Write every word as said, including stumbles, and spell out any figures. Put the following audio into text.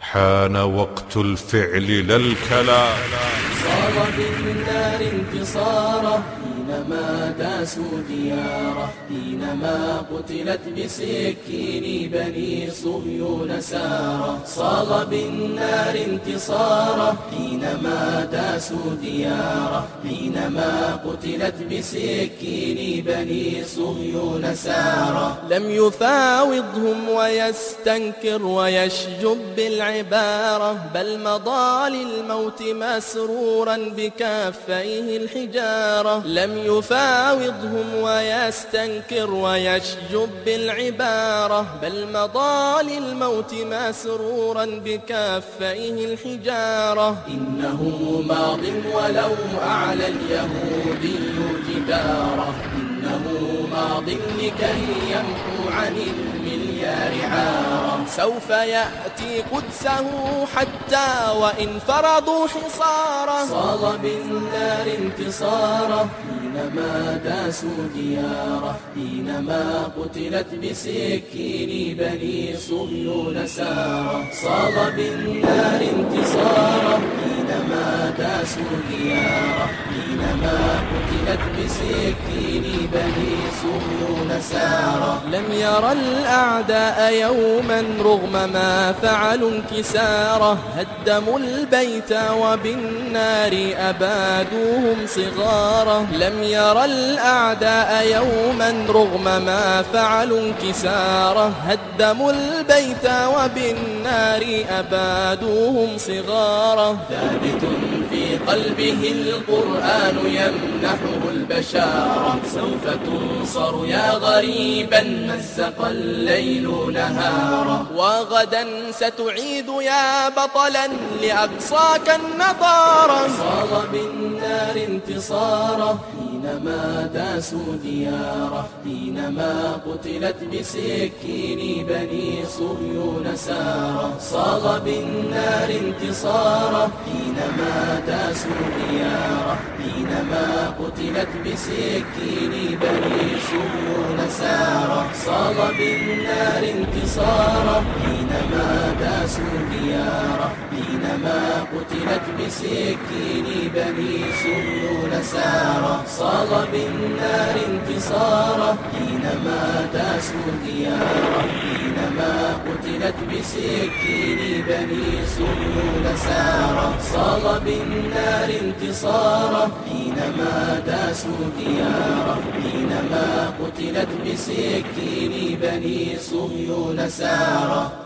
حان وقت الفعل لا الكلام. صار بالنار انتصاره حينما داسوا دياره، حينما قتلت بسكين بني صهيون ساره. صار بالنار انتصاره حينما داسوا دياره، حينما قتلت بسكين بني صهيون ساره. لم يفاوضهم ويستنكر ويشجب بالعبارة، بل مضى للموت مسرورا بكفيه الحجارة. لم يفاوضهم ويستنكر ويشجب بالعبارة، بل مضى للموت مسرورا بكفيه الحجارة. إنه ماض ولو أعلى اليهودي جداره، إنه ماض لكي يمحو عن المليار عاره. سوف يأتي قدسه حتى وإن فرضوا حصاره. صال بالنار انتصاره حينما داسوا دياره، حينما قتلت بسكين بني صهيون ساره. صال بالنار انتصاره حينما داسوا دياره، حينما قتلت بسكين بني صهيون ساره. لم يرى الأعداء يوما رغم ما فعلوا انكساره، هدموا البيت وبالنار أبادوهم صغاره. لم يرى الأعداء يوما رغم ما فعلوا انكساره، هدموا البيت وبالنار أبادوهم صغاره. ثابت في قلبه القرآن يمنحه البشارة، سوف تنصر يا غريبا مزق الليل نهارا. وغدا ستعيد يا بطلا لأقصاك النضارا. صار بالنار انتصاره حينما داسوا دياره، حينما قتلت بسكين بني صهيون ساره. صار بالنار انتصاره حينما داسوا دياره، حينما قتلت بسكين بني صهيون ساره. صار بالنار انتصاره حينما داسوا دياره، حينما قتلت بسكين بني صهيون ساره. صار بالنار انتصاره حينما داسوا دياره، حينما قتلت بسكين بني صهيون ساره. صار بالنار انتصاره حينما داسوا دياره، حينما قتلت بسكين بني صهيون ساره.